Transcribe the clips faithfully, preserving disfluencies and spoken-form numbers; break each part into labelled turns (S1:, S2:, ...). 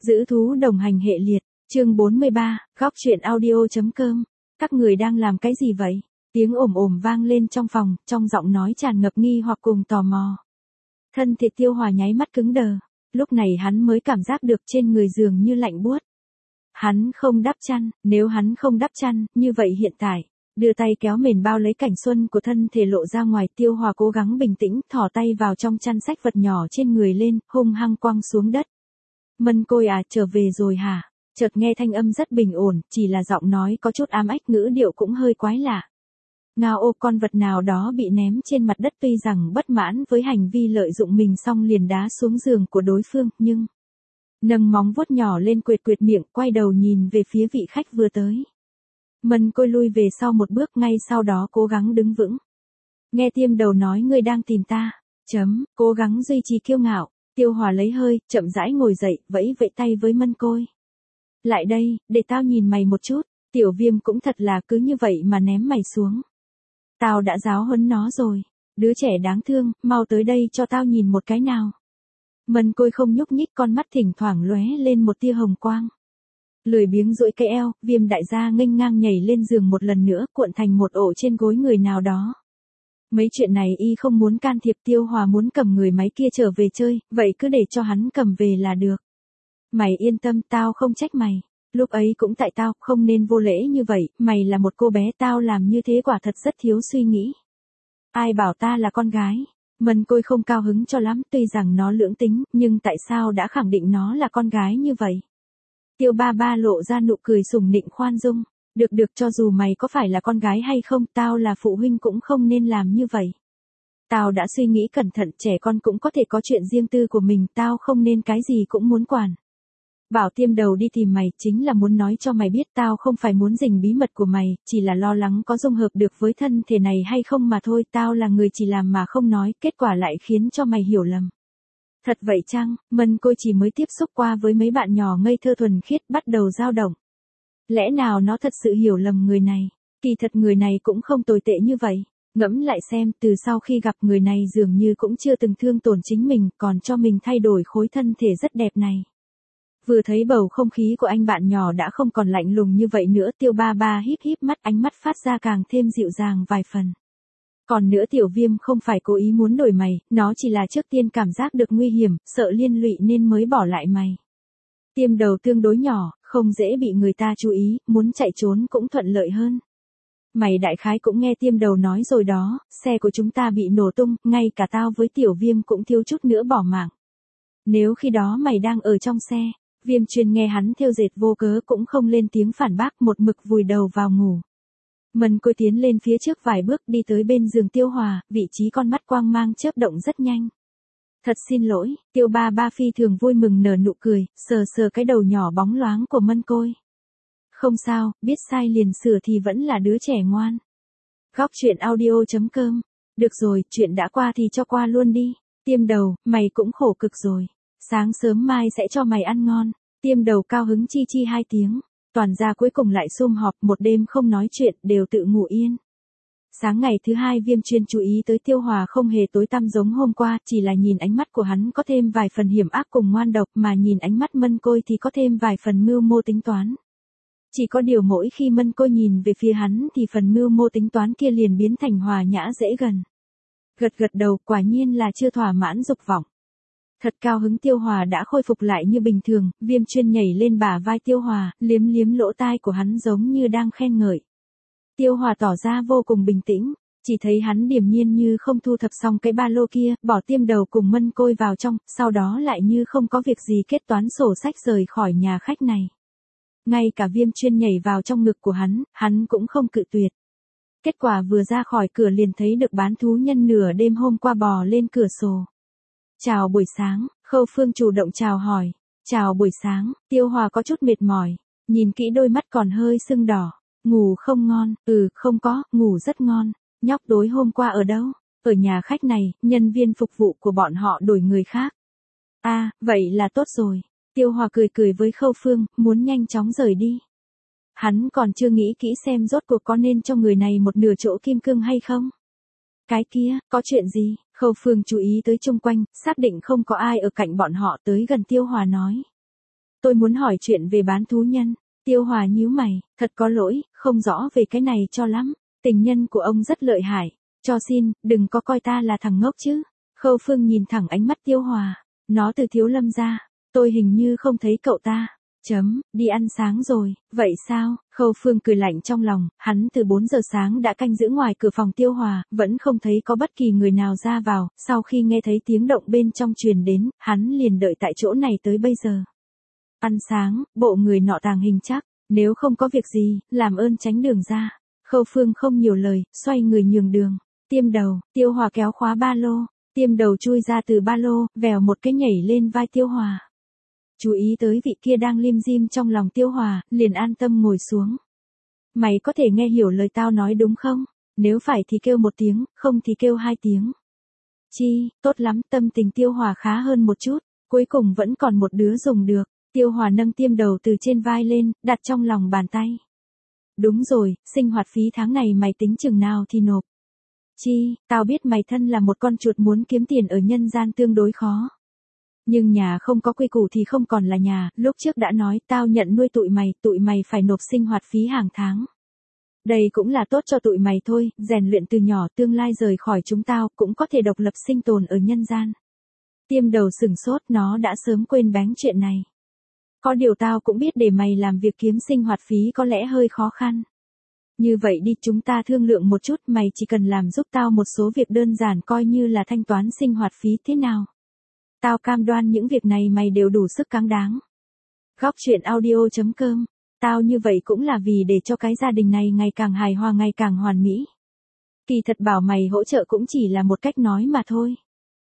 S1: Giữ thú đồng hành hệ liệt, chương bốn mươi ba, góc truyện audio.com. Các người đang làm cái gì vậy? Tiếng ồm ồm vang lên trong phòng, trong giọng nói tràn ngập nghi hoặc cùng tò mò. Thân thể Tiêu Hòa nháy mắt cứng đờ, lúc này hắn mới cảm giác được trên người giường như lạnh buốt. Hắn không đắp chăn, nếu hắn không đắp chăn, như vậy hiện tại, đưa tay kéo mền bao lấy cảnh xuân của thân thể lộ ra ngoài. Tiêu Hòa cố gắng bình tĩnh, thò tay vào trong chăn xách vật nhỏ trên người lên, hung hăng quăng xuống đất. Mân Côi à, trở về rồi hả? Chợt nghe thanh âm rất bình ổn, chỉ là giọng nói có chút ám ách, ngữ điệu cũng hơi quái lạ. Ngao ô, con vật nào đó bị ném trên mặt đất, tuy rằng bất mãn với hành vi lợi dụng mình xong liền đá xuống giường của đối phương, nhưng nâng móng vuốt nhỏ lên quệt quệt miệng, quay đầu nhìn về phía vị khách vừa tới. Mân Côi lui về sau một bước, ngay sau đó cố gắng đứng vững. Nghe Tiêm Đầu nói ngươi đang tìm ta, chấm, cố gắng duy trì kiêu ngạo. Tiêu Hòa lấy hơi, chậm rãi ngồi dậy, vẫy vẫy tay với Mân Côi. Lại đây, để tao nhìn mày một chút. Tiểu Viêm cũng thật là cứ như vậy mà ném mày xuống. Tao đã giáo huấn nó rồi. Đứa trẻ đáng thương, mau tới đây cho tao nhìn một cái nào. Mân Côi không nhúc nhích, con mắt thỉnh thoảng lóe lên một tia hồng quang. Lười biếng duỗi cái eo, Viêm đại gia nghênh ngang nhảy lên giường một lần nữa, cuộn thành một ổ trên gối người nào đó. Mấy chuyện này y không muốn can thiệp. Tiêu Hòa muốn cầm người máy kia trở về chơi, vậy cứ để cho hắn cầm về là được. Mày yên tâm, tao không trách mày. Lúc ấy cũng tại tao, không nên vô lễ như vậy, mày là một cô bé, tao làm như thế quả thật rất thiếu suy nghĩ. Ai bảo ta là con gái? Mân Côi không cao hứng cho lắm, tuy rằng nó lưỡng tính, nhưng tại sao đã khẳng định nó là con gái như vậy? Tiêu ba ba lộ ra nụ cười sủng nịnh khoan dung. Được được, cho dù mày có phải là con gái hay không, tao là phụ huynh cũng không nên làm như vậy. Tao đã suy nghĩ cẩn thận, trẻ con cũng có thể có chuyện riêng tư của mình, tao không nên cái gì cũng muốn quản. Bảo Tiêm Đầu đi tìm mày, chính là muốn nói cho mày biết tao không phải muốn rình bí mật của mày, chỉ là lo lắng có dung hợp được với thân thể này hay không mà thôi. Tao là người chỉ làm mà không nói, kết quả lại khiến cho mày hiểu lầm. Thật vậy chăng? Mân Côi chỉ mới tiếp xúc qua với mấy bạn nhỏ ngây thơ thuần khiết, bắt đầu dao động. Lẽ nào nó thật sự hiểu lầm người này? Kỳ thật người này cũng không tồi tệ như vậy. Ngẫm lại xem, từ sau khi gặp người này dường như cũng chưa từng thương tổn chính mình, còn cho mình thay đổi khối thân thể rất đẹp này. Vừa thấy bầu không khí của anh bạn nhỏ đã không còn lạnh lùng như vậy nữa, Tiêu ba ba híp híp mắt, ánh mắt phát ra càng thêm dịu dàng vài phần. Còn nữa, Tiểu Viêm không phải cố ý muốn đổi mày, nó chỉ là trước tiên cảm giác được nguy hiểm, sợ liên lụy nên mới bỏ lại mày. Tiêm Đầu tương đối nhỏ, không dễ bị người ta chú ý, muốn chạy trốn cũng thuận lợi hơn. Mày đại khái cũng nghe Tiêm Đầu nói rồi đó, xe của chúng ta bị nổ tung, ngay cả tao với Tiểu Viêm cũng thiếu chút nữa bỏ mạng. Nếu khi đó mày đang ở trong xe, Viêm Chuyên nghe hắn thêu dệt vô cớ cũng không lên tiếng phản bác, một mực vùi đầu vào ngủ. Mân Côi tiến lên phía trước vài bước, đi tới bên giường Tiêu Hòa, vị trí con mắt quang mang chớp động rất nhanh. Thật xin lỗi. Tiêu ba ba phi thường vui mừng nở nụ cười, sờ sờ cái đầu nhỏ bóng loáng của Mân Côi. Không sao, biết sai liền sửa thì vẫn là đứa trẻ ngoan. Góc truyện audio.com. Được rồi, chuyện đã qua thì cho qua luôn đi. Tiêm Đầu, mày cũng khổ cực rồi. Sáng sớm mai sẽ cho mày ăn ngon. Tiêm Đầu cao hứng chi chi hai tiếng. Toàn gia cuối cùng lại sum họp, một đêm không nói chuyện, đều tự ngủ yên. Sáng ngày thứ hai, Viêm Chuyên chú ý tới Tiêu Hòa không hề tối tăm giống hôm qua, chỉ là nhìn ánh mắt của hắn có thêm vài phần hiểm ác cùng ngoan độc, mà nhìn ánh mắt Mân Côi thì có thêm vài phần mưu mô tính toán. Chỉ có điều mỗi khi Mân Côi nhìn về phía hắn thì phần mưu mô tính toán kia liền biến thành hòa nhã dễ gần. Gật gật đầu, quả nhiên là chưa thỏa mãn dục vọng. Thật cao hứng, Tiêu Hòa đã khôi phục lại như bình thường. Viêm Chuyên nhảy lên bả vai Tiêu Hòa, liếm liếm lỗ tai của hắn giống như đang khen ngợi. Tiêu Hòa tỏ ra vô cùng bình tĩnh, chỉ thấy hắn điềm nhiên như không thu thập xong cái ba lô kia, bỏ Tiêm Đầu cùng Mân Côi vào trong, sau đó lại như không có việc gì kết toán sổ sách rời khỏi nhà khách này. Ngay cả Viêm Chuyên nhảy vào trong ngực của hắn, hắn cũng không cự tuyệt. Kết quả vừa ra khỏi cửa liền thấy được bán thú nhân nửa đêm hôm qua bò lên cửa sổ. Chào buổi sáng, Khâu Phương chủ động chào hỏi. Chào buổi sáng. Tiêu Hòa có chút mệt mỏi, nhìn kỹ đôi mắt còn hơi sưng đỏ. Ngủ không ngon? Ừ, không có, ngủ rất ngon. Nhóc tối hôm qua ở đâu? Ở nhà khách này, nhân viên phục vụ của bọn họ đổi người khác. À, vậy là tốt rồi. Tiêu Hòa cười cười với Khâu Phương, muốn nhanh chóng rời đi. Hắn còn chưa nghĩ kỹ xem rốt cuộc có nên cho người này một nửa chỗ kim cương hay không. Cái kia, có chuyện gì? Khâu Phương chú ý tới chung quanh, xác định không có ai ở cạnh bọn họ, tới gần Tiêu Hòa nói. Tôi muốn hỏi chuyện về bán thú nhân. Tiêu Hòa nhíu mày, thật có lỗi, không rõ về cái này cho lắm. Tình nhân của ông rất lợi hại. Cho xin, đừng có coi ta là thằng ngốc chứ. Khâu Phương nhìn thẳng ánh mắt Tiêu Hòa. Nó từ Thiếu Lâm ra. Tôi hình như không thấy cậu ta. Chấm, đi ăn sáng rồi, vậy sao? Khâu Phương cười lạnh trong lòng, hắn từ bốn giờ sáng đã canh giữ ngoài cửa phòng Tiêu Hòa, vẫn không thấy có bất kỳ người nào ra vào, sau khi nghe thấy tiếng động bên trong truyền đến, hắn liền đợi tại chỗ này tới bây giờ. Ăn sáng, bộ người nọ tàng hình chắc, nếu không có việc gì, làm ơn tránh đường ra. Khâu Phương không nhiều lời, xoay người nhường đường. Tiêm Đầu, Tiêu Hòa kéo khóa ba lô, Tiêm Đầu chui ra từ ba lô, vèo một cái nhảy lên vai Tiêu Hòa. Chú ý tới vị kia đang lim dim trong lòng Tiêu Hòa, liền an tâm ngồi xuống. Mày có thể nghe hiểu lời tao nói đúng không? Nếu phải thì kêu một tiếng, không thì kêu hai tiếng. Chi, tốt lắm, tâm tình Tiêu Hòa khá hơn một chút, cuối cùng vẫn còn một đứa dùng được. Tiêu Hòa nâng Tiêm Đầu từ trên vai lên, đặt trong lòng bàn tay. Đúng rồi, sinh hoạt phí tháng này mày tính chừng nào thì nộp. Chi, tao biết mày thân là một con chuột muốn kiếm tiền ở nhân gian tương đối khó. Nhưng nhà không có quy củ thì không còn là nhà, lúc trước đã nói tao nhận nuôi tụi mày, tụi mày phải nộp sinh hoạt phí hàng tháng. Đây cũng là tốt cho tụi mày thôi, rèn luyện từ nhỏ tương lai rời khỏi chúng tao, cũng có thể độc lập sinh tồn ở nhân gian. Tiêm Đầu sừng sốt, nó đã sớm quên bén chuyện này. Có điều tao cũng biết để mày làm việc kiếm sinh hoạt phí có lẽ hơi khó khăn. Như vậy đi, chúng ta thương lượng một chút, mày chỉ cần làm giúp tao một số việc đơn giản coi như là thanh toán sinh hoạt phí thế nào. Tao cam đoan những việc này mày đều đủ sức cáng đáng. Góc truyện audio chấm com. Tao như vậy cũng là vì để cho cái gia đình này ngày càng hài hòa, ngày càng hoàn mỹ. Kỳ thật bảo mày hỗ trợ cũng chỉ là một cách nói mà thôi.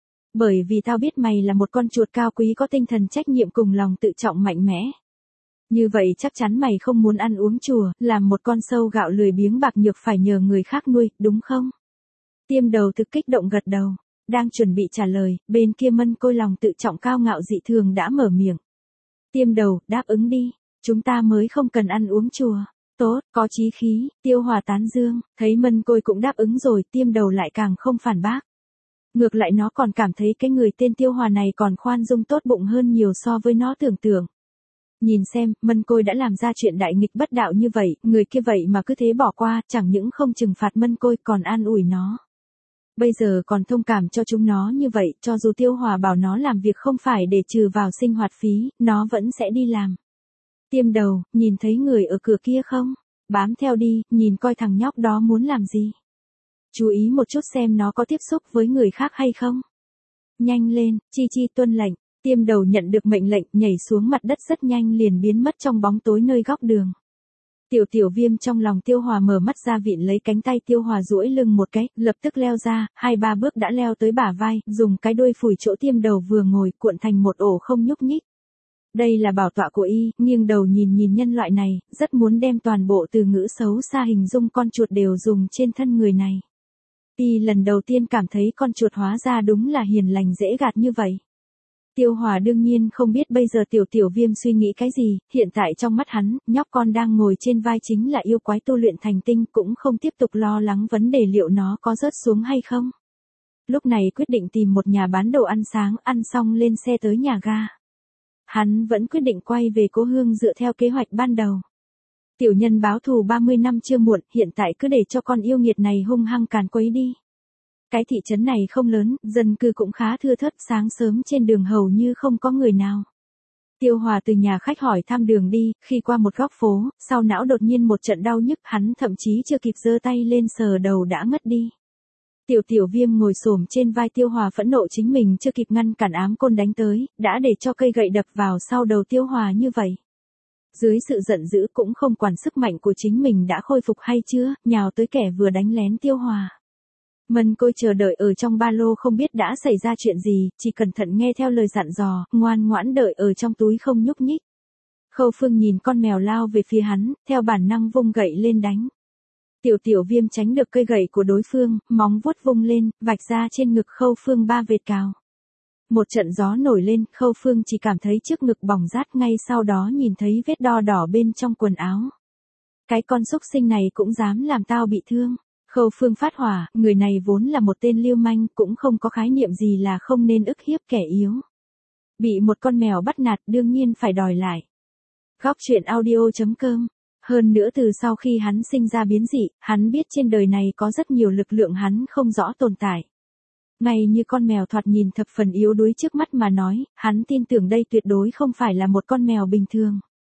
S1: Bởi vì tao biết mày là một con chuột cao quý có tinh thần trách nhiệm cùng lòng tự trọng mạnh mẽ. Như vậy chắc chắn mày không muốn ăn uống chùa, làm một con sâu gạo lười biếng bạc nhược phải nhờ người khác nuôi, đúng không? Tiêm Đầu thực kích động gật đầu. Đang chuẩn bị trả lời, bên kia Mân Côi lòng tự trọng cao ngạo dị thường đã mở miệng. Tiêm Đầu, đáp ứng đi, chúng ta mới không cần ăn uống chùa. Tốt, có chí khí, Tiêu Hòa tán dương, thấy Mân Côi cũng đáp ứng rồi, Tiêm Đầu lại càng không phản bác. Ngược lại nó còn cảm thấy cái người tên Tiêu Hòa này còn khoan dung tốt bụng hơn nhiều so với nó tưởng tượng. Nhìn xem, Mân Côi đã làm ra chuyện đại nghịch bất đạo như vậy, người kia vậy mà cứ thế bỏ qua, chẳng những không trừng phạt Mân Côi còn an ủi nó. Bây giờ còn thông cảm cho chúng nó như vậy, cho dù Tiêu Hòa bảo nó làm việc không phải để trừ vào sinh hoạt phí, nó vẫn sẽ đi làm. Tiêm Đầu, nhìn thấy người ở cửa kia không? Bám theo đi, nhìn coi thằng nhóc đó muốn làm gì. Chú ý một chút xem nó có tiếp xúc với người khác hay không. Nhanh lên, Chi Chi tuân lệnh. Tiêm Đầu nhận được mệnh lệnh, nhảy xuống mặt đất rất nhanh liền biến mất trong bóng tối nơi góc đường. Tiểu Tiểu Viêm trong lòng Tiêu Hòa mở mắt ra vịn lấy cánh tay Tiêu Hòa duỗi lưng một cái, lập tức leo ra, hai ba bước đã leo tới bả vai, dùng cái đuôi phủi chỗ Tiêm Đầu vừa ngồi, cuộn thành một ổ không nhúc nhích. Đây là bảo tọa của y, nghiêng đầu nhìn nhìn nhân loại này, rất muốn đem toàn bộ từ ngữ xấu xa hình dung con chuột đều dùng trên thân người này. Y lần đầu tiên cảm thấy con chuột hóa ra đúng là hiền lành dễ gạt như vậy. Tiêu Hòa đương nhiên không biết bây giờ Tiểu Tiểu Viêm suy nghĩ cái gì, hiện tại trong mắt hắn, nhóc con đang ngồi trên vai chính là yêu quái tu luyện thành tinh, cũng không tiếp tục lo lắng vấn đề liệu nó có rớt xuống hay không. Lúc này quyết định tìm một nhà bán đồ ăn sáng, ăn xong lên xe tới nhà ga. Hắn vẫn quyết định quay về cố hương dựa theo kế hoạch ban đầu. Tiểu nhân báo thù ba mươi năm chưa muộn, hiện tại cứ để cho con yêu nghiệt này hung hăng càn quấy đi. Cái thị trấn này không lớn, dân cư cũng khá thưa thớt, sáng sớm trên đường hầu như không có người nào. Tiêu Hòa từ nhà khách hỏi thăm đường đi, khi qua một góc phố, sau não đột nhiên một trận đau nhức, hắn thậm chí chưa kịp giơ tay lên sờ đầu đã ngất đi. Tiểu Tiểu Viêm ngồi xổm trên vai Tiêu Hòa phẫn nộ chính mình chưa kịp ngăn cản ám côn đánh tới, đã để cho cây gậy đập vào sau đầu Tiêu Hòa như vậy. Dưới sự giận dữ cũng không quản sức mạnh của chính mình đã khôi phục hay chưa, nhào tới kẻ vừa đánh lén Tiêu Hòa. Mân Côi chờ đợi ở trong ba lô không biết đã xảy ra chuyện gì, chỉ cẩn thận nghe theo lời dặn dò, ngoan ngoãn đợi ở trong túi không nhúc nhích. Khâu Phương nhìn con mèo lao về phía hắn, theo bản năng vung gậy lên đánh. Tiểu Tiểu Viêm tránh được cây gậy của đối phương, móng vuốt vung lên, vạch ra trên ngực Khâu Phương ba vệt cào. Một trận gió nổi lên, Khâu Phương chỉ cảm thấy trước ngực bỏng rát, ngay sau đó nhìn thấy vết đo đỏ bên trong quần áo. Cái con xúc sinh này cũng dám làm tao bị thương. Khâu Phương phát hỏa, người này vốn là một tên lưu manh, cũng không có khái niệm gì là không nên ức hiếp kẻ yếu. Bị một con mèo bắt nạt đương nhiên phải đòi lại. Góc truyện audio chấm com. Hơn nữa từ sau khi hắn sinh ra biến dị, hắn biết trên đời này có rất nhiều lực lượng hắn không rõ tồn tại. Ngay như con mèo thoạt nhìn thập phần yếu đuối trước mắt mà nói, hắn tin tưởng đây tuyệt đối không phải là một con mèo bình thường.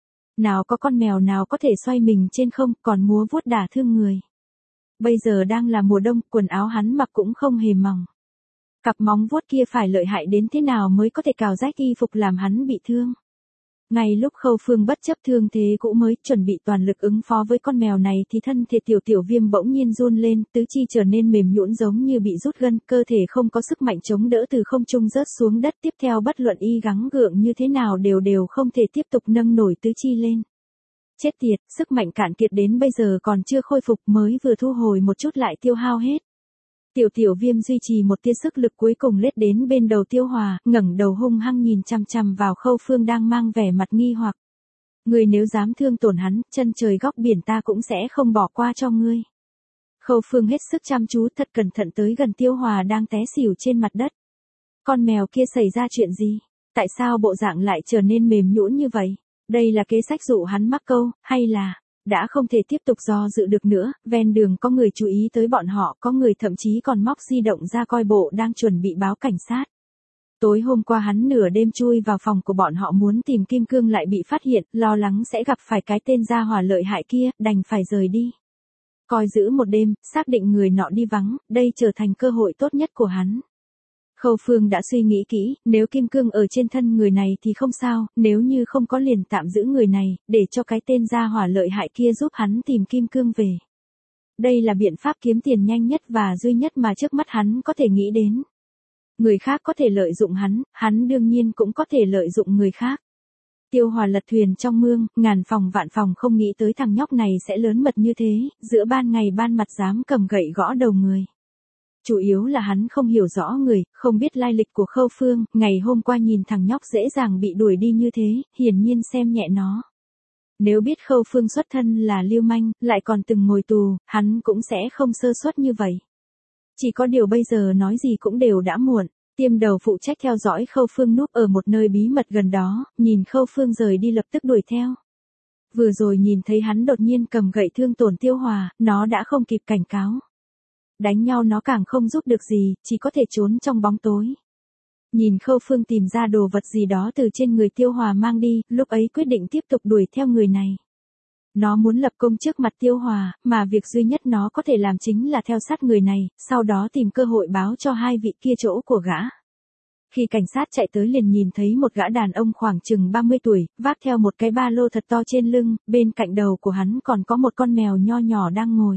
S1: Nào có con mèo nào có thể xoay mình trên không còn múa vuốt đả thương người. Bây giờ đang là mùa đông, quần áo hắn mặc cũng không hề mỏng. Cặp móng vuốt kia phải lợi hại đến thế nào mới có thể cào rách y phục làm hắn bị thương. Ngay lúc Khâu Phương bất chấp thương thế cũ mới chuẩn bị toàn lực ứng phó với con mèo này thì thân thể tiểu tiểu viêm bỗng nhiên run lên, tứ chi trở nên mềm nhũn giống như bị rút gân, cơ thể không có sức mạnh chống đỡ từ không trung rớt xuống đất, tiếp theo bất luận y gắng gượng như thế nào đều đều không thể tiếp tục nâng nổi tứ chi lên. Chết tiệt, sức mạnh cạn kiệt đến bây giờ còn chưa khôi phục, mới vừa thu hồi một chút lại tiêu hao hết. Tiểu tiểu viêm duy trì một tia sức lực cuối cùng lết đến bên đầu Tiêu Hòa, ngẩng đầu hung hăng nhìn chằm chằm vào Khâu Phương đang mang vẻ mặt nghi hoặc. Ngươi nếu dám thương tổn hắn, chân trời góc biển ta cũng sẽ không bỏ qua cho ngươi. Khâu Phương hết sức chăm chú thật cẩn thận tới gần Tiêu Hòa đang té xỉu trên mặt đất. Con mèo kia xảy ra chuyện gì? Tại sao bộ dạng lại trở nên mềm nhũn như vậy? Đây là kế sách dụ hắn mắc câu, hay là... Đã không thể tiếp tục do dự được nữa, ven đường có người chú ý tới bọn họ, có người thậm chí còn móc di động ra coi bộ đang chuẩn bị báo cảnh sát. Tối hôm qua hắn nửa đêm chui vào phòng của bọn họ muốn tìm kim cương lại bị phát hiện, lo lắng sẽ gặp phải cái tên gia hỏa lợi hại kia, đành phải rời đi. Coi giữ một đêm, xác định người nọ đi vắng, đây trở thành cơ hội tốt nhất của hắn. Khâu Phương đã suy nghĩ kỹ, nếu kim cương ở trên thân người này thì không sao, nếu như không có liền tạm giữ người này, để cho cái tên gia hỏa lợi hại kia giúp hắn tìm kim cương về. Đây là biện pháp kiếm tiền nhanh nhất và duy nhất mà trước mắt hắn có thể nghĩ đến. Người khác có thể lợi dụng hắn, hắn đương nhiên cũng có thể lợi dụng người khác. Tiêu Hòa lật thuyền trong mương, ngàn phòng vạn phòng không nghĩ tới thằng nhóc này sẽ lớn mật như thế, giữa ban ngày ban mặt dám cầm gậy gõ đầu người. Chủ yếu là hắn không hiểu rõ người, không biết lai lịch của Khâu Phương, ngày hôm qua nhìn thằng nhóc dễ dàng bị đuổi đi như thế, hiển nhiên xem nhẹ nó. Nếu biết Khâu Phương xuất thân là lưu manh, lại còn từng ngồi tù, hắn cũng sẽ không sơ suất như vậy. Chỉ có điều bây giờ nói gì cũng đều đã muộn, tiêm đầu phụ trách theo dõi Khâu Phương núp ở một nơi bí mật gần đó, nhìn Khâu Phương rời đi lập tức đuổi theo. Vừa rồi nhìn thấy hắn đột nhiên cầm gậy thương tổn Tiêu Hòa, nó đã không kịp cảnh cáo. Đánh nhau nó càng không giúp được gì, chỉ có thể trốn trong bóng tối. Nhìn Khâu Phương tìm ra đồ vật gì đó từ trên người Tiêu Hòa mang đi, lúc ấy quyết định tiếp tục đuổi theo người này. Nó muốn lập công trước mặt Tiêu Hòa, mà việc duy nhất nó có thể làm chính là theo sát người này, sau đó tìm cơ hội báo cho hai vị kia chỗ của gã. Khi cảnh sát chạy tới liền nhìn thấy một gã đàn ông khoảng chừng ba mươi tuổi, vác theo một cái ba lô thật to trên lưng, bên cạnh đầu của hắn còn có một con mèo nho nhỏ đang ngồi.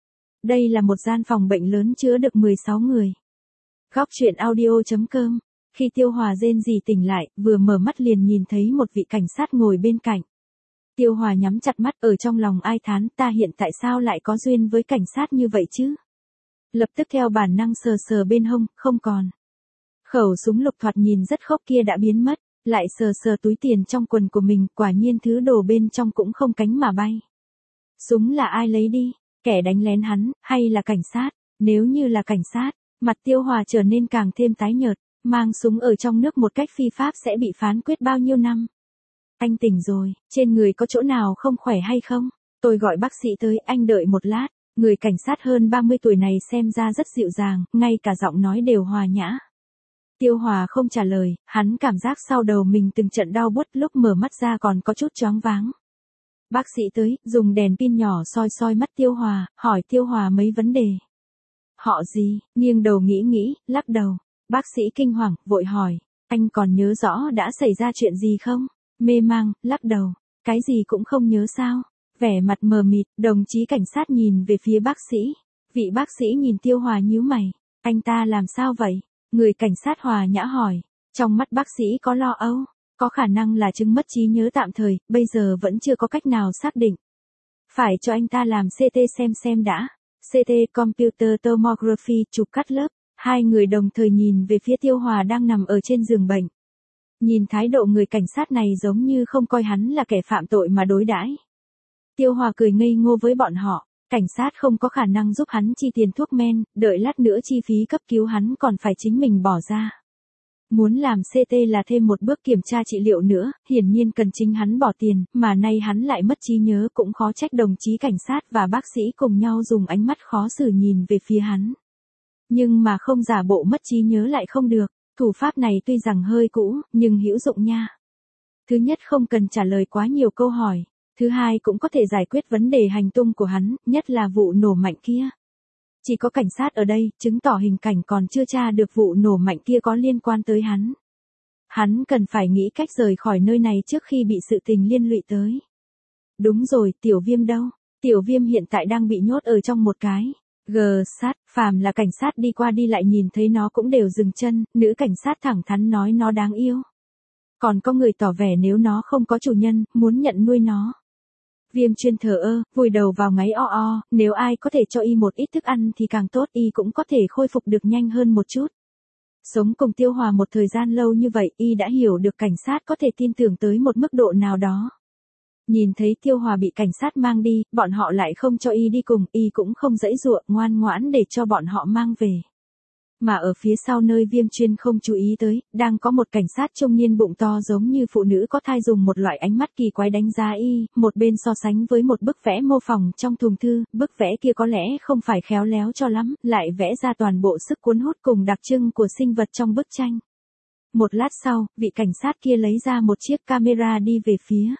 S1: Đây là một gian phòng bệnh lớn chứa được mười sáu người. Góc truyện audio chấm com. Khi Tiêu Hòa rên rỉ tỉnh lại, vừa mở mắt liền nhìn thấy một vị cảnh sát ngồi bên cạnh. Tiêu Hòa nhắm chặt mắt ở trong lòng ai thán, ta hiện tại sao lại có duyên với cảnh sát như vậy chứ? Lập tức theo bản năng sờ sờ bên hông, không còn. Khẩu súng lục thoạt nhìn rất khốc kia đã biến mất, lại sờ sờ túi tiền trong quần của mình, quả nhiên thứ đồ bên trong cũng không cánh mà bay. Súng là ai lấy đi? Kẻ đánh lén hắn, hay là cảnh sát? Nếu như là cảnh sát, mặt Tiêu Hòa trở nên càng thêm tái nhợt, mang súng ở trong nước một cách phi pháp sẽ bị phán quyết bao nhiêu năm. Anh tỉnh rồi, trên người có chỗ nào không khỏe hay không? Tôi gọi bác sĩ tới, anh đợi một lát. Người cảnh sát hơn ba mươi tuổi này xem ra rất dịu dàng, ngay cả giọng nói đều hòa nhã. Tiêu Hòa không trả lời, hắn cảm giác sau đầu mình từng trận đau buốt, lúc mở mắt ra còn có chút choáng váng. Bác sĩ tới, dùng đèn pin nhỏ soi soi mắt Tiêu Hòa, hỏi Tiêu Hòa mấy vấn đề. Họ gì? Nghiêng đầu nghĩ nghĩ, lắc đầu. Bác sĩ kinh hoàng, vội hỏi, anh còn nhớ rõ đã xảy ra chuyện gì không? Mê mang, lắc đầu, cái gì cũng không nhớ sao? Vẻ mặt mờ mịt, đồng chí cảnh sát nhìn về phía bác sĩ. Vị bác sĩ nhìn Tiêu Hòa nhíu mày, anh ta làm sao vậy? Người cảnh sát hòa nhã hỏi, trong mắt bác sĩ có lo âu. Có khả năng là chứng mất trí nhớ tạm thời, bây giờ vẫn chưa có cách nào xác định. Phải cho anh ta làm xê tê xem xem đã. xê tê Computer Tomography chụp cắt lớp. Hai người đồng thời nhìn về phía Tiêu Hòa đang nằm ở trên giường bệnh. Nhìn thái độ người cảnh sát này giống như không coi hắn là kẻ phạm tội mà đối đãi. Tiêu Hòa cười ngây ngô với bọn họ. Cảnh sát không có khả năng giúp hắn chi tiền thuốc men, đợi lát nữa chi phí cấp cứu hắn còn phải chính mình bỏ ra. Muốn làm xê tê là thêm một bước kiểm tra trị liệu nữa, hiển nhiên cần chính hắn bỏ tiền, mà nay hắn lại mất trí nhớ, cũng khó trách đồng chí cảnh sát và bác sĩ cùng nhau dùng ánh mắt khó xử nhìn về phía hắn. Nhưng mà không giả bộ mất trí nhớ lại không được, thủ pháp này tuy rằng hơi cũ, nhưng hữu dụng nha. Thứ nhất, không cần trả lời quá nhiều câu hỏi. Thứ hai, cũng có thể giải quyết vấn đề hành tung của hắn, nhất là vụ nổ mạnh kia. Chỉ có cảnh sát ở đây, chứng tỏ hình cảnh còn chưa tra được vụ nổ mạnh kia có liên quan tới hắn. Hắn cần phải nghĩ cách rời khỏi nơi này trước khi bị sự tình liên lụy tới. Đúng rồi, Tiểu Viêm đâu? Tiểu Viêm hiện tại đang bị nhốt ở trong một cái gờ sát, phàm là cảnh sát đi qua đi lại nhìn thấy nó cũng đều dừng chân, nữ cảnh sát thẳng thắn nói nó đáng yêu. Còn có người tỏ vẻ nếu nó không có chủ nhân, muốn nhận nuôi nó. Viêm Chuyên thờ ơ, vùi đầu vào ngáy o o, nếu ai có thể cho y một ít thức ăn thì càng tốt, y cũng có thể khôi phục được nhanh hơn một chút. Sống cùng Tiêu Hòa một thời gian lâu như vậy, y đã hiểu được cảnh sát có thể tin tưởng tới một mức độ nào đó. Nhìn thấy Tiêu Hòa bị cảnh sát mang đi, bọn họ lại không cho y đi cùng, y cũng không giãy giụa, ngoan ngoãn để cho bọn họ mang về. Mà ở phía sau nơi Viêm Chuyên không chú ý tới, đang có một cảnh sát trung niên bụng to giống như phụ nữ có thai dùng một loại ánh mắt kỳ quái đánh giá y, một bên so sánh với một bức vẽ mô phỏng trong thùng thư, bức vẽ kia có lẽ không phải khéo léo cho lắm, lại vẽ ra toàn bộ sức cuốn hút cùng đặc trưng của sinh vật trong bức tranh. Một lát sau, vị cảnh sát kia lấy ra một chiếc camera đi về phía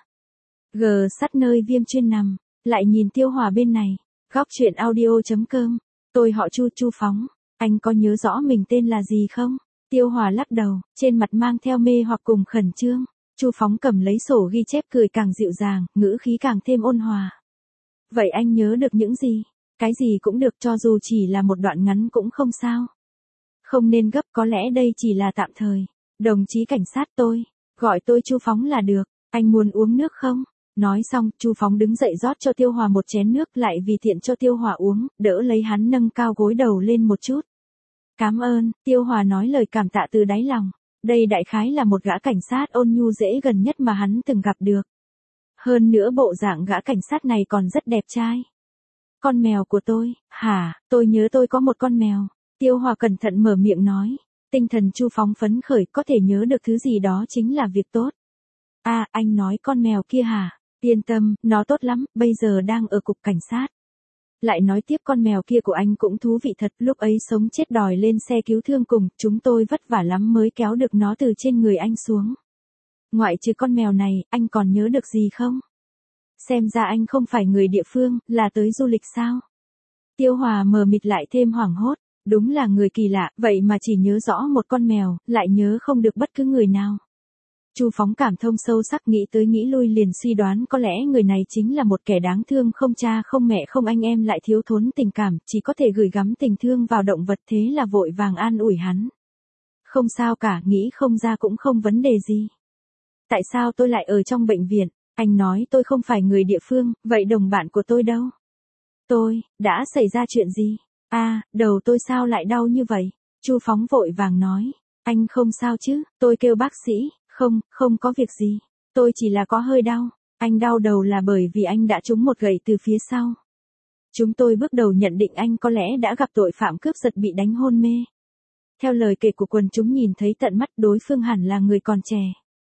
S1: gờ sắt nơi Viêm Chuyên nằm, lại nhìn Tiêu Hòa bên này. Góc truyện audio chấm com, tôi họ Chu, Chu Phóng. Anh có nhớ rõ mình tên là gì không? Tiêu Hòa lắc đầu, trên mặt mang theo mê hoặc cùng khẩn trương. Chu Phóng cầm lấy sổ ghi chép, cười càng dịu dàng, ngữ khí càng thêm ôn hòa. Vậy anh nhớ được những gì? Cái gì cũng được, cho dù chỉ là một đoạn ngắn cũng không sao. Không nên gấp, có lẽ đây chỉ là tạm thời. Đồng chí cảnh sát, tôi, gọi tôi Chu Phóng là được. Anh muốn uống nước không? Nói xong, Chu Phóng đứng dậy rót cho Tiêu Hòa một chén nước, lại vì tiện cho Tiêu Hòa uống, đỡ lấy hắn nâng cao gối đầu lên một chút. Cảm ơn, Tiêu Hòa nói lời cảm tạ từ đáy lòng. Đây đại khái là một gã cảnh sát ôn nhu dễ gần nhất mà hắn từng gặp được. Hơn nữa bộ dạng gã cảnh sát này còn rất đẹp trai. Con mèo của tôi, hả, tôi nhớ tôi có một con mèo. Tiêu Hòa cẩn thận mở miệng nói. Tinh thần Chu Phóng phấn khởi, có thể nhớ được thứ gì đó chính là việc tốt. À, anh nói con mèo kia hả? Yên tâm, nó tốt lắm, bây giờ đang ở cục cảnh sát. Lại nói tiếp, con mèo kia của anh cũng thú vị thật, lúc ấy sống chết đòi lên xe cứu thương cùng, chúng tôi vất vả lắm mới kéo được nó từ trên người anh xuống. Ngoại trừ con mèo này, anh còn nhớ được gì không? Xem ra anh không phải người địa phương, là tới du lịch sao? Tiêu Hòa mờ mịt lại thêm hoảng hốt, đúng là người kỳ lạ, vậy mà chỉ nhớ rõ một con mèo, lại nhớ không được bất cứ người nào. Chu Phóng cảm thông sâu sắc, nghĩ tới nghĩ lui liền suy đoán có lẽ người này chính là một kẻ đáng thương, không cha không mẹ không anh em, lại thiếu thốn tình cảm, chỉ có thể gửi gắm tình thương vào động vật, thế là vội vàng an ủi hắn. Không sao cả, nghĩ không ra cũng không vấn đề gì. Tại sao tôi lại ở trong bệnh viện? Anh nói tôi không phải người địa phương, vậy đồng bạn của tôi đâu? Tôi, đã xảy ra chuyện gì? À, đầu tôi sao lại đau như vậy? Chu Phóng vội vàng nói. Anh không sao chứ? Tôi kêu bác sĩ. Không, không có việc gì. Tôi chỉ là có hơi đau. Anh đau đầu là bởi vì anh đã trúng một gậy từ phía sau. Chúng tôi bước đầu nhận định anh có lẽ đã gặp tội phạm cướp giật bị đánh hôn mê. Theo lời kể của quần chúng nhìn thấy tận mắt, đối phương hẳn là người còn trẻ.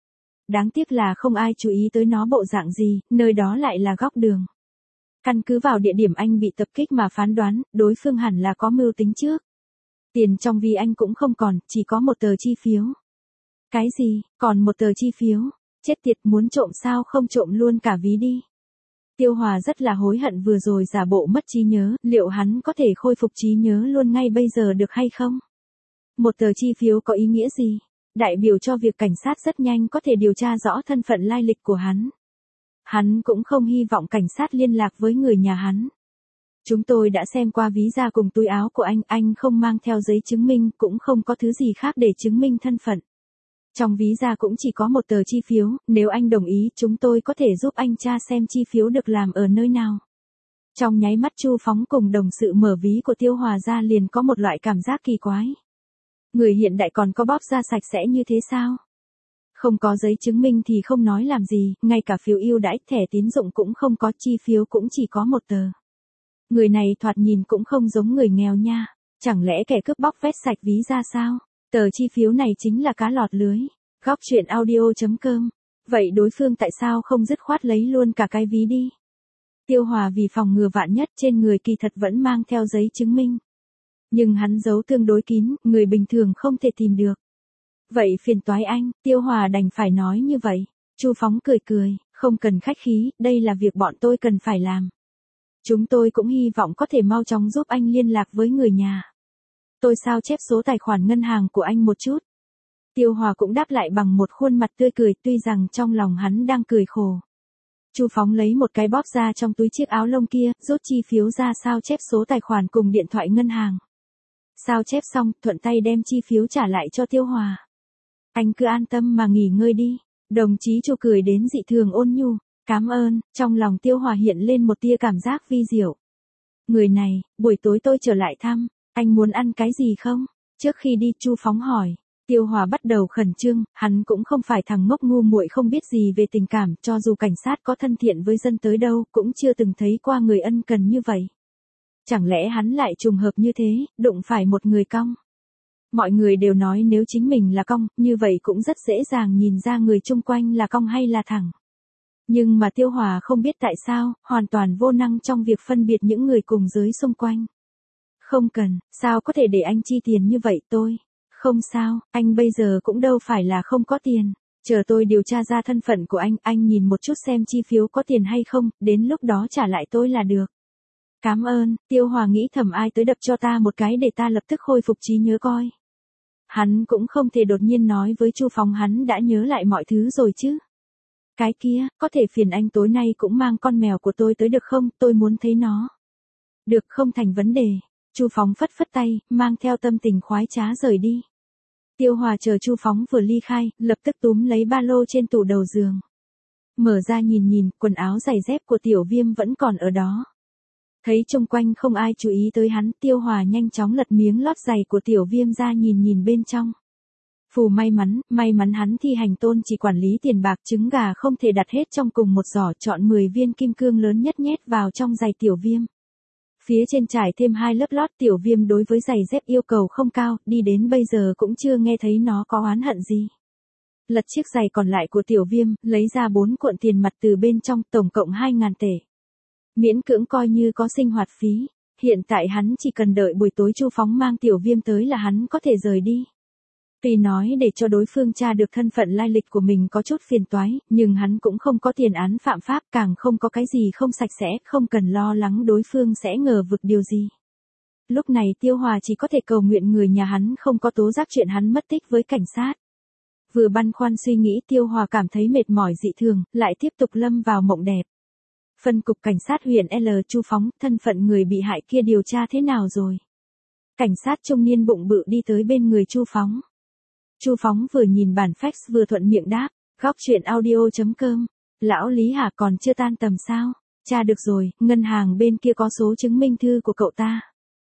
S1: Đáng tiếc là không ai chú ý tới nó bộ dạng gì, nơi đó lại là góc đường. Căn cứ vào địa điểm anh bị tập kích mà phán đoán, đối phương hẳn là có mưu tính trước. Tiền trong ví anh cũng không còn, chỉ có một tờ chi phiếu. Cái gì, còn một tờ chi phiếu? Chết tiệt, muốn trộm sao không trộm luôn cả ví đi. Tiêu Hòa rất là hối hận vừa rồi giả bộ mất trí nhớ, liệu hắn có thể khôi phục trí nhớ luôn ngay bây giờ được hay không? Một tờ chi phiếu có ý nghĩa gì? Đại biểu cho việc cảnh sát rất nhanh có thể điều tra rõ thân phận lai lịch của hắn. Hắn cũng không hy vọng cảnh sát liên lạc với người nhà hắn. Chúng tôi đã xem qua ví da cùng túi áo của anh, anh không mang theo giấy chứng minh, cũng không có thứ gì khác để chứng minh thân phận. Trong ví da cũng chỉ có một tờ chi phiếu, nếu anh đồng ý, chúng tôi có thể giúp anh tra xem chi phiếu được làm ở nơi nào. Trong nháy mắt Chu Phóng cùng đồng sự mở ví của Tiêu Hòa ra liền có một loại cảm giác kỳ quái. Người hiện đại còn có bóp da sạch sẽ như thế sao? Không có giấy chứng minh thì không nói làm gì, ngay cả phiếu ưu đãi, thẻ tín dụng cũng không có, chi phiếu cũng chỉ có một tờ. Người này thoạt nhìn cũng không giống người nghèo nha, chẳng lẽ kẻ cướp bóc vét sạch ví ra sao? Tờ chi phiếu này chính là cá lọt lưới. Góc chuyện audio chấm com. Vậy đối phương tại sao không dứt khoát lấy luôn cả cái ví đi? Tiêu Hòa vì phòng ngừa vạn nhất trên người kỳ thật vẫn mang theo giấy chứng minh. Nhưng hắn giấu tương đối kín, người bình thường không thể tìm được. Vậy phiền toái anh, Tiêu Hòa đành phải nói như vậy. Chu Phóng cười cười, không cần khách khí, đây là việc bọn tôi cần phải làm. Chúng tôi cũng hy vọng có thể mau chóng giúp anh liên lạc với người nhà. Tôi sao chép số tài khoản ngân hàng của anh một chút. Tiêu Hòa cũng đáp lại bằng một khuôn mặt tươi cười, tuy rằng trong lòng hắn đang cười khổ. Chu Phóng lấy một cái bóp ra trong túi chiếc áo lông kia, rút chi phiếu ra sao chép số tài khoản cùng điện thoại ngân hàng. Sao chép xong, thuận tay đem chi phiếu trả lại cho Tiêu Hòa. Anh cứ an tâm mà nghỉ ngơi đi. Đồng chí Chu cười đến dị thường ôn nhu. Cảm ơn, trong lòng Tiêu Hòa hiện lên một tia cảm giác vi diệu. Người này, buổi tối tôi trở lại thăm, anh muốn ăn cái gì không? Trước khi đi Chu Phóng hỏi. Tiêu Hòa bắt đầu khẩn trương, hắn cũng không phải thằng ngốc ngu muội không biết gì về tình cảm, cho dù cảnh sát có thân thiện với dân tới đâu, cũng chưa từng thấy qua người ân cần như vậy. Chẳng lẽ hắn lại trùng hợp như thế, đụng phải một người cong? Mọi người đều nói nếu chính mình là cong, như vậy cũng rất dễ dàng nhìn ra người chung quanh là cong hay là thẳng. Nhưng mà Tiêu Hòa không biết tại sao, hoàn toàn vô năng trong việc phân biệt những người cùng giới xung quanh. Không cần, sao có thể để anh chi tiền như vậy tôi? Không sao, anh bây giờ cũng đâu phải là không có tiền. Chờ tôi điều tra ra thân phận của anh, anh nhìn một chút xem chi phiếu có tiền hay không, đến lúc đó trả lại tôi là được. Cảm ơn, Tiêu Hòa nghĩ thầm ai tới đập cho ta một cái để ta lập tức khôi phục trí nhớ coi. Hắn cũng không thể đột nhiên nói với Chu Phóng hắn đã nhớ lại mọi thứ rồi chứ. Cái kia, có thể phiền anh tối nay cũng mang con mèo của tôi tới được không, tôi muốn thấy nó. Được, không thành vấn đề. Chu Phóng phất phất tay, mang theo tâm tình khoái trá rời đi. Tiêu Hòa chờ Chu Phóng vừa ly khai, lập tức túm lấy ba lô trên tủ đầu giường. Mở ra nhìn nhìn, quần áo giày dép của Tiểu Viêm vẫn còn ở đó. Thấy xung quanh không ai chú ý tới hắn, Tiêu Hòa nhanh chóng lật miếng lót giày của Tiểu Viêm ra nhìn nhìn bên trong. Phù may mắn, may mắn hắn thi hành tôn chỉ quản lý tiền bạc, trứng gà không thể đặt hết trong cùng một giỏ, chọn mười viên kim cương lớn nhất nhét vào trong giày Tiểu Viêm. Phía trên trải thêm hai lớp lót. Tiểu Viêm đối với giày dép yêu cầu không cao, đi đến bây giờ cũng chưa nghe thấy nó có oán hận gì. Lật chiếc giày còn lại của Tiểu Viêm, lấy ra bốn cuộn tiền mặt từ bên trong, tổng cộng hai ngàn tệ. Miễn cưỡng coi như có sinh hoạt phí. Hiện tại hắn chỉ cần đợi buổi tối Chu Phóng mang Tiểu Viêm tới là hắn có thể rời đi. Tuy nói để cho đối phương tra được thân phận lai lịch của mình có chút phiền toái, nhưng hắn cũng không có tiền án phạm pháp, càng không có cái gì không sạch sẽ, không cần lo lắng đối phương sẽ ngờ vực điều gì. Lúc này Tiêu Hòa chỉ có thể cầu nguyện người nhà hắn không có tố giác chuyện hắn mất tích với cảnh sát. Vừa băn khoăn suy nghĩ, Tiêu Hòa cảm thấy mệt mỏi dị thường, lại tiếp tục lâm vào mộng đẹp. Phân cục cảnh sát huyện L. Chu Phóng, thân phận người bị hại kia điều tra thế nào rồi? Cảnh sát trung niên bụng bự đi tới bên người Chu Phóng. Chu Phóng vừa nhìn bản fax vừa thuận miệng đáp, góc chuyện audio chấm com. Lão Lý hả, còn chưa tan tầm sao? Tra được rồi, ngân hàng bên kia có số chứng minh thư của cậu ta.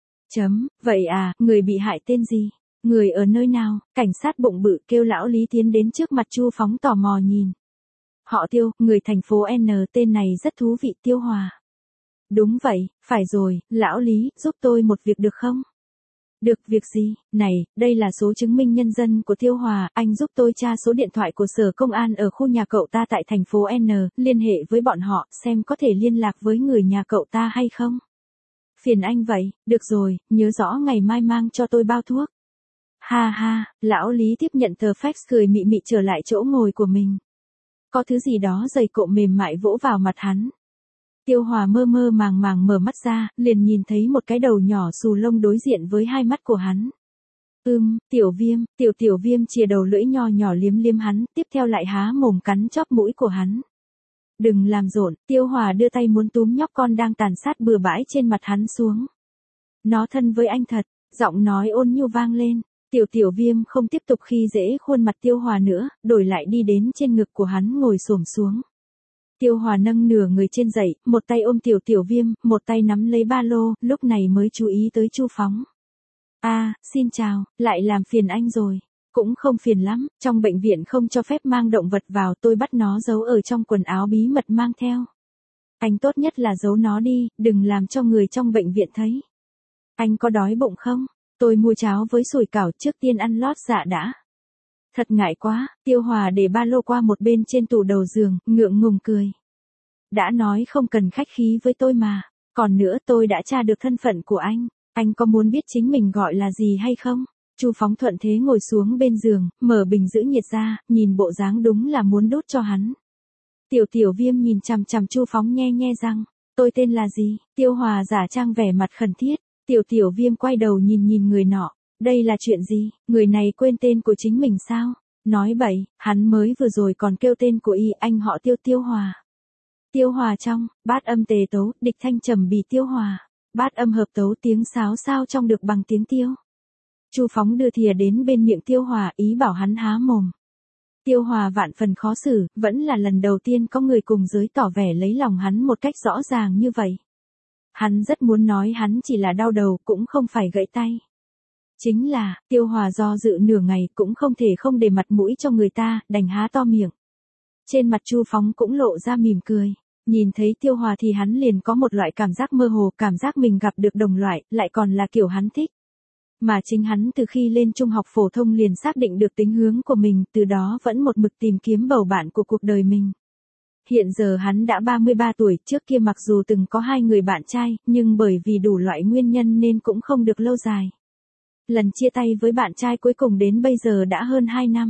S1: Chấm, vậy à, người bị hại tên gì? Người ở nơi nào? Cảnh sát bụng bự kêu lão Lý tiến đến trước mặt Chu Phóng tò mò nhìn. Họ Tiêu, người thành phố N, tên này rất thú vị. Tiêu Hòa. Đúng vậy, phải rồi, lão Lý, giúp tôi một việc được không? Được, việc gì? Này, đây là số chứng minh nhân dân của Tiêu Hòa, anh giúp tôi tra số điện thoại của sở công an ở khu nhà cậu ta tại thành phố N, liên hệ với bọn họ, xem có thể liên lạc với người nhà cậu ta hay không. Phiền anh vậy, được rồi, nhớ rõ ngày mai mang cho tôi bao thuốc. Ha ha, lão Lý tiếp nhận tờ fax cười mị mị trở lại chỗ ngồi của mình. Có thứ gì đó dày cộm mềm mại vỗ vào mặt hắn. Tiêu Hòa mơ mơ màng màng mở mắt ra, liền nhìn thấy một cái đầu nhỏ xù lông đối diện với hai mắt của hắn. Ưm, Tiểu Viêm, tiểu tiểu Viêm chìa đầu lưỡi nho nhỏ liếm liếm hắn, tiếp theo lại há mồm cắn chóp mũi của hắn. Đừng làm rộn, Tiêu Hòa đưa tay muốn túm nhóc con đang tàn sát bừa bãi trên mặt hắn xuống. Nó thân với anh thật, giọng nói ôn nhu vang lên. Tiểu tiểu Viêm không tiếp tục khi dễ khuôn mặt Tiêu Hòa nữa, đổi lại đi đến trên ngực của hắn ngồi xổm xuống. Tiêu Hòa nâng nửa người trên dậy, một tay ôm tiểu tiểu Viêm, một tay nắm lấy ba lô, lúc này mới chú ý tới Chu Phóng. A, à, xin chào, lại làm phiền anh rồi. Cũng không phiền lắm, trong bệnh viện không cho phép mang động vật vào, tôi bắt nó giấu ở trong quần áo bí mật mang theo. Anh tốt nhất là giấu nó đi, đừng làm cho người trong bệnh viện thấy. Anh có đói bụng không? Tôi mua cháo với sủi cảo trước tiên ăn lót dạ đã. Thật ngại quá, Tiêu Hòa để ba lô qua một bên trên tủ đầu giường, ngượng ngùng cười. Đã nói không cần khách khí với tôi mà, còn nữa tôi đã tra được thân phận của anh, anh có muốn biết chính mình gọi là gì hay không? Chu Phóng thuận thế ngồi xuống bên giường, mở bình giữ nhiệt ra, nhìn bộ dáng đúng là muốn đốt cho hắn. Tiểu Tiểu Viêm nhìn chằm chằm Chu Phóng nhe nhe răng, tôi tên là gì? Tiêu Hòa giả trang vẻ mặt khẩn thiết, Tiểu Tiểu Viêm quay đầu nhìn nhìn người nọ, đây là chuyện gì? Người này quên tên của chính mình sao? Nói bậy, hắn mới vừa rồi còn kêu tên của y, anh họ Tiêu Tiêu Hòa. Tiêu Hòa trong, bát âm tề tấu, địch thanh trầm bì Tiêu Hòa, bát âm hợp tấu tiếng sáo sao trong được bằng tiếng tiêu. Chu Phóng đưa thìa đến bên miệng Tiêu Hòa, ý bảo hắn há mồm. Tiêu Hòa vạn phần khó xử, vẫn là lần đầu tiên có người cùng giới tỏ vẻ lấy lòng hắn một cách rõ ràng như vậy. Hắn rất muốn nói hắn chỉ là đau đầu cũng không phải gãy tay. Chính là, Tiêu Hòa do dự nửa ngày cũng không thể không để mặt mũi cho người ta, đành há to miệng. Trên mặt Chu Phóng cũng lộ ra mỉm cười. Nhìn thấy Tiêu Hòa thì hắn liền có một loại cảm giác mơ hồ, cảm giác mình gặp được đồng loại, lại còn là kiểu hắn thích. Mà chính hắn từ khi lên trung học phổ thông liền xác định được tính hướng của mình, từ đó vẫn một mực tìm kiếm bầu bạn của cuộc đời mình. Hiện giờ hắn đã ba mươi ba tuổi, trước kia mặc dù từng có hai người bạn trai, nhưng bởi vì đủ loại nguyên nhân nên cũng không được lâu dài. Lần chia tay với bạn trai cuối cùng đến bây giờ đã hơn hai năm.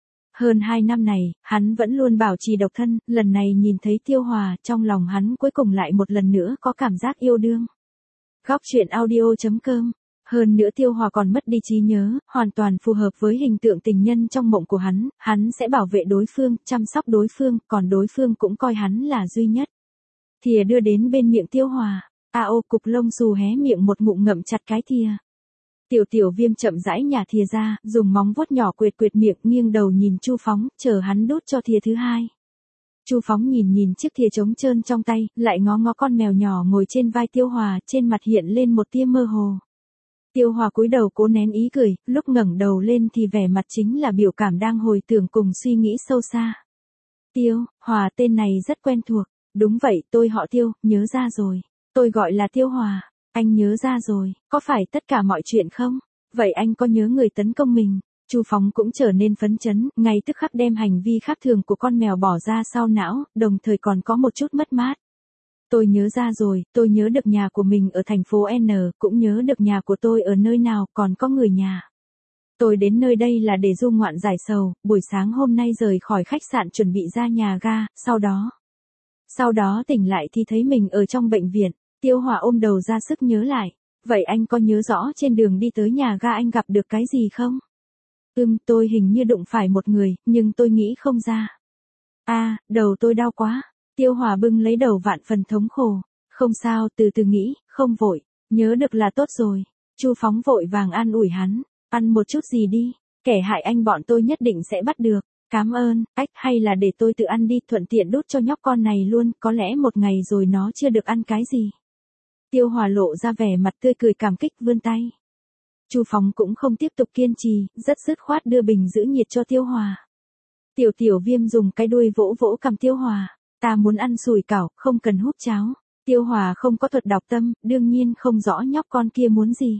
S1: Hơn hai năm này, hắn vẫn luôn bảo trì độc thân, lần này nhìn thấy Tiêu Hòa, trong lòng hắn cuối cùng lại một lần nữa có cảm giác yêu đương. Góc truyện audio chấm com. Hơn nữa Tiêu Hòa còn mất đi trí nhớ, hoàn toàn phù hợp với hình tượng tình nhân trong mộng của hắn, hắn sẽ bảo vệ đối phương, chăm sóc đối phương, còn đối phương cũng coi hắn là duy nhất. Thìa đưa đến bên miệng Tiêu Hòa, a ô cục lông xù hé miệng một ngụm ngậm chặt cái thìa. Tiểu Tiểu Viêm chậm rãi nhả thìa ra, dùng móng vuốt nhỏ quệt quệt miệng, nghiêng đầu nhìn Chu Phóng, chờ hắn đút cho thìa thứ hai. Chu Phóng nhìn nhìn chiếc thìa trống trơn trong tay, lại ngó ngó con mèo nhỏ ngồi trên vai Tiêu Hòa, trên mặt hiện lên một tia mơ hồ. Tiêu Hòa cúi đầu cố nén ý cười, lúc ngẩng đầu lên thì vẻ mặt chính là biểu cảm đang hồi tưởng cùng suy nghĩ sâu xa. Tiêu Hòa, tên này rất quen thuộc. Đúng vậy, tôi họ Tiêu, nhớ ra rồi. Tôi gọi là Tiêu Hòa. Anh nhớ ra rồi, có phải tất cả mọi chuyện không? Vậy anh có nhớ người tấn công mình? Chu Phóng cũng trở nên phấn chấn, ngay tức khắc đem hành vi khác thường của con mèo bỏ ra sau não, đồng thời còn có một chút mất mát. Tôi nhớ ra rồi, tôi nhớ được nhà của mình ở thành phố N, cũng nhớ được nhà của tôi ở nơi nào, còn có người nhà. Tôi đến nơi đây là để du ngoạn giải sầu, buổi sáng hôm nay rời khỏi khách sạn chuẩn bị ra nhà ga, sau đó. Sau đó tỉnh lại thì thấy mình ở trong bệnh viện. Tiêu Hòa ôm đầu ra sức nhớ lại. Vậy anh có nhớ rõ trên đường đi tới nhà ga anh gặp được cái gì không? Ừm, tôi hình như đụng phải một người, nhưng tôi nghĩ không ra. A, à, đầu tôi đau quá. Tiêu Hòa bưng lấy đầu vạn phần thống khổ. Không sao, từ từ nghĩ, không vội. Nhớ được là tốt rồi. Chu Phóng vội vàng an ủi hắn. Ăn một chút gì đi. Kẻ hại anh bọn tôi nhất định sẽ bắt được. Cám ơn, ách, hay là để tôi tự ăn đi, thuận tiện đút cho nhóc con này luôn, có lẽ một ngày rồi nó chưa được ăn cái gì. Tiêu Hòa lộ ra vẻ mặt tươi cười cảm kích vươn tay. Chu Phóng cũng không tiếp tục kiên trì, rất dứt khoát đưa bình giữ nhiệt cho Tiêu Hòa. Tiểu Tiểu Viêm dùng cái đuôi vỗ vỗ cằm Tiêu Hòa. Ta muốn ăn sủi cảo, không cần húp cháo. Tiêu Hòa không có thuật đọc tâm, đương nhiên không rõ nhóc con kia muốn gì.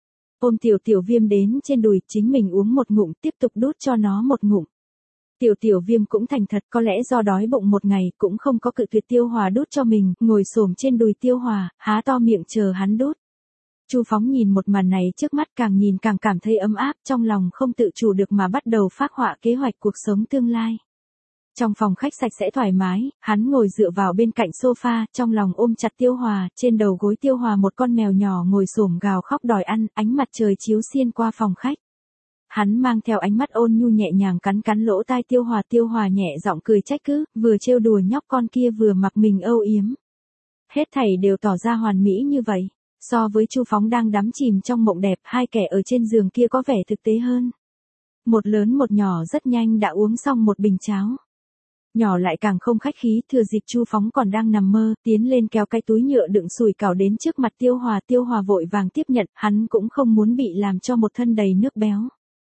S1: Ôm Tiểu Tiểu Viêm đến trên đùi, chính mình uống một ngụm, tiếp tục đút cho nó một ngụm. Tiểu Tiểu Viêm cũng thành thật, có lẽ do đói bụng một ngày, cũng không có cự tuyệt Tiêu Hòa đút cho mình, ngồi xổm trên đùi Tiêu Hòa, há to miệng chờ hắn đút. Chu Phóng nhìn một màn này trước mắt, càng nhìn càng cảm thấy ấm áp, trong lòng không tự chủ được mà bắt đầu phác họa kế hoạch cuộc sống tương lai. Trong phòng khách sạch sẽ thoải mái, hắn ngồi dựa vào bên cạnh sofa, trong lòng ôm chặt Tiêu Hòa, trên đầu gối Tiêu Hòa một con mèo nhỏ ngồi xổm gào khóc đòi ăn, ánh mặt trời chiếu xiên qua phòng khách. Hắn mang theo ánh mắt ôn nhu nhẹ nhàng cắn cắn lỗ tai Tiêu Hòa, Tiêu Hòa nhẹ giọng cười trách cứ, vừa trêu đùa nhóc con kia vừa mặc mình âu yếm. Hết thảy đều tỏ ra hoàn mỹ như vậy, so với Chu Phóng đang đắm chìm trong mộng đẹp, hai kẻ ở trên giường kia có vẻ thực tế hơn. Một lớn một nhỏ rất nhanh đã uống xong một bình cháo. Nhỏ lại càng không khách khí, thừa dịp Chu Phóng còn đang nằm mơ, tiến lên kéo cái túi nhựa đựng sủi cảo đến trước mặt Tiêu Hòa, Tiêu Hòa vội vàng tiếp nhận, hắn cũng không muốn bị làm cho một thân đầy nước béo.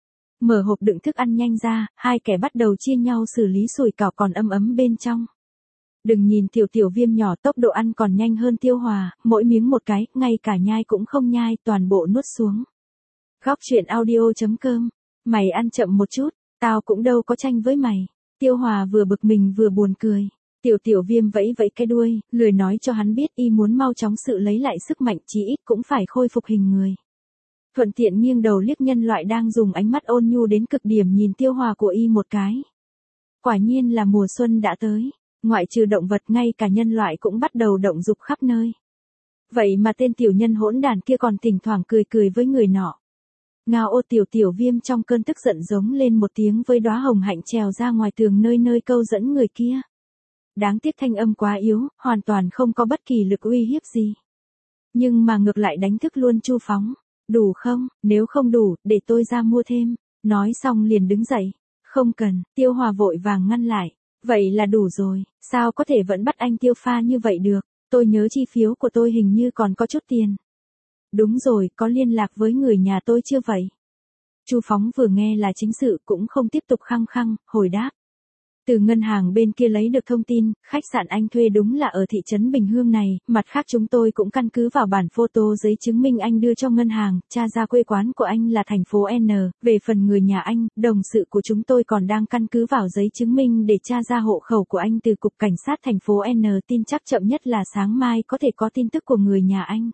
S1: Mở hộp đựng thức ăn nhanh ra, hai kẻ bắt đầu chia nhau xử lý sủi cảo còn ấm ấm bên trong. Đừng nhìn Tiểu Tiểu Viêm nhỏ tốc độ ăn còn nhanh hơn Tiêu Hòa, mỗi miếng một cái, ngay cả nhai cũng không nhai, toàn bộ nuốt xuống. Góc truyện audio chấm com. Mày ăn chậm một chút, tao cũng đâu có tranh với mày. Tiêu Hòa vừa bực mình vừa buồn cười. Tiểu Tiểu Viêm vẫy vẫy cái đuôi, lười nói cho hắn biết y muốn mau chóng sự lấy lại sức mạnh, chí ít cũng phải khôi phục hình người. Thuận tiện nghiêng đầu liếc nhân loại đang dùng ánh mắt ôn nhu đến cực điểm nhìn Tiêu Hòa của y một cái. Quả nhiên là mùa xuân đã tới, ngoại trừ động vật ngay cả nhân loại cũng bắt đầu động dục khắp nơi. Vậy mà tên tiểu nhân hỗn đàn kia còn thỉnh thoảng cười cười với người nọ. Ngao ô. Tiểu Tiểu Viêm trong cơn tức giận giống lên một tiếng với đóa hồng hạnh trèo ra ngoài tường nơi nơi câu dẫn người kia. Đáng tiếc thanh âm quá yếu, hoàn toàn không có bất kỳ lực uy hiếp gì. Nhưng mà ngược lại đánh thức luôn Chu Phóng. Đủ không, nếu không đủ, để tôi ra mua thêm. Nói xong liền đứng dậy. Không cần, Tiêu Hòa vội vàng ngăn lại. Vậy là đủ rồi, sao có thể vẫn bắt anh Tiêu pha như vậy được, tôi nhớ chi phiếu của tôi hình như còn có chút tiền. Đúng rồi, có liên lạc với người nhà tôi chưa vậy? Chu Phóng vừa nghe là chính sự cũng không tiếp tục khăng khăng, hồi đáp. Từ ngân hàng bên kia lấy được thông tin, khách sạn anh thuê đúng là ở thị trấn Bình Hương này, mặt khác chúng tôi cũng căn cứ vào bản photo giấy chứng minh anh đưa cho ngân hàng, tra ra quê quán của anh là thành phố N, về phần người nhà anh, đồng sự của chúng tôi còn đang căn cứ vào giấy chứng minh để tra ra hộ khẩu của anh từ cục cảnh sát thành phố N, tin chắc chậm nhất là sáng mai có thể có tin tức của người nhà anh.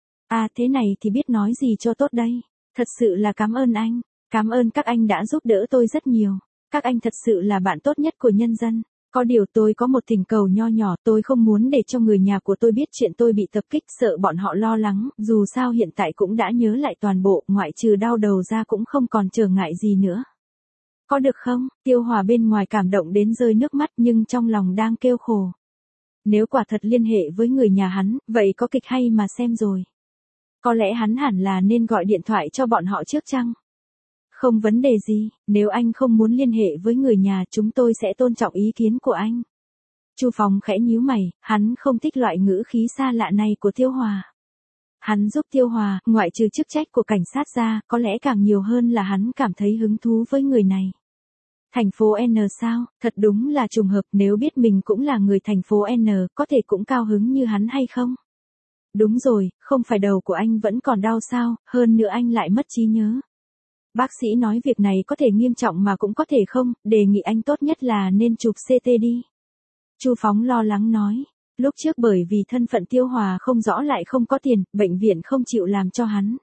S1: À thế này thì biết nói gì cho tốt đây, thật sự là cảm ơn anh, cảm ơn các anh đã giúp đỡ tôi rất nhiều. Các anh thật sự là bạn tốt nhất của nhân dân. Có điều tôi có một thỉnh cầu nho nhỏ, tôi không muốn để cho người nhà của tôi biết chuyện tôi bị tập kích, sợ bọn họ lo lắng, dù sao hiện tại cũng đã nhớ lại toàn bộ, ngoại trừ đau đầu ra cũng không còn trở ngại gì nữa. Có được không? Tiêu Hòa bên ngoài cảm động đến rơi nước mắt nhưng trong lòng đang kêu khổ. Nếu quả thật liên hệ với người nhà hắn, vậy có kịch hay mà xem rồi. Có lẽ hắn hẳn là nên gọi điện thoại cho bọn họ trước chăng? Không vấn đề gì, nếu anh không muốn liên hệ với người nhà chúng tôi sẽ tôn trọng ý kiến của anh. Chu Phóng khẽ nhíu mày, hắn không thích loại ngữ khí xa lạ này của Tiêu Hòa. Hắn giúp Tiêu Hòa, ngoại trừ chức trách của cảnh sát ra, có lẽ càng nhiều hơn là hắn cảm thấy hứng thú với người này. Thành phố N sao, thật đúng là trùng hợp, nếu biết mình cũng là người thành phố N, có thể cũng cao hứng như hắn hay không? Đúng rồi, không phải đầu của anh vẫn còn đau sao, hơn nữa anh lại mất trí nhớ. Bác sĩ nói việc này có thể nghiêm trọng mà cũng có thể không, đề nghị anh tốt nhất là nên chụp xê tê đi. Chu Phóng lo lắng nói, lúc trước bởi vì thân phận Tiêu Hòa không rõ lại không có tiền, bệnh viện không chịu làm cho hắn.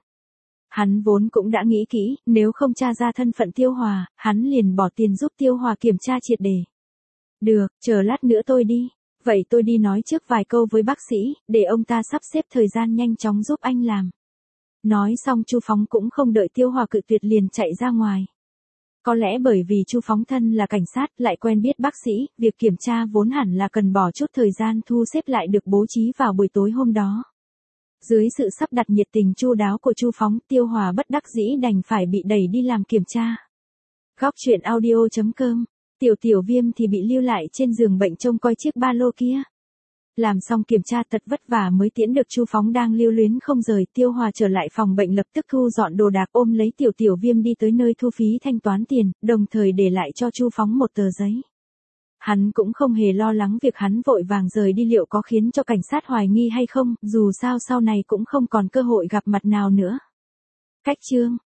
S1: Hắn vốn cũng đã nghĩ kỹ, nếu không tra ra thân phận Tiêu Hòa, hắn liền bỏ tiền giúp Tiêu Hòa kiểm tra triệt để. Được, chờ lát nữa tôi đi. Vậy tôi đi nói trước vài câu với bác sĩ, để ông ta sắp xếp thời gian nhanh chóng giúp anh làm. Nói xong Chu Phóng cũng không đợi Tiêu Hòa cự tuyệt liền chạy ra ngoài. Có lẽ bởi vì Chu Phóng thân là cảnh sát, lại quen biết bác sĩ, việc kiểm tra vốn hẳn là cần bỏ chút thời gian thu xếp lại được bố trí vào buổi tối hôm đó. Dưới sự sắp đặt nhiệt tình chu đáo của Chu Phóng, Tiêu Hòa bất đắc dĩ đành phải bị đẩy đi làm kiểm tra. Góc truyện audio chấm com. Tiểu Tiểu Viêm thì bị lưu lại trên giường bệnh trông coi chiếc ba lô kia. Làm xong kiểm tra thật vất vả mới tiễn được Chu Phóng đang lưu luyến không rời, Tiêu Hòa trở lại phòng bệnh lập tức thu dọn đồ đạc, ôm lấy Tiểu Tiểu Viêm đi tới nơi thu phí thanh toán tiền, đồng thời để lại cho Chu Phóng một tờ giấy. Hắn cũng không hề lo lắng việc hắn vội vàng rời đi liệu có khiến cho cảnh sát hoài nghi hay không, dù sao sau này cũng không còn cơ hội gặp mặt nào nữa. Cách chương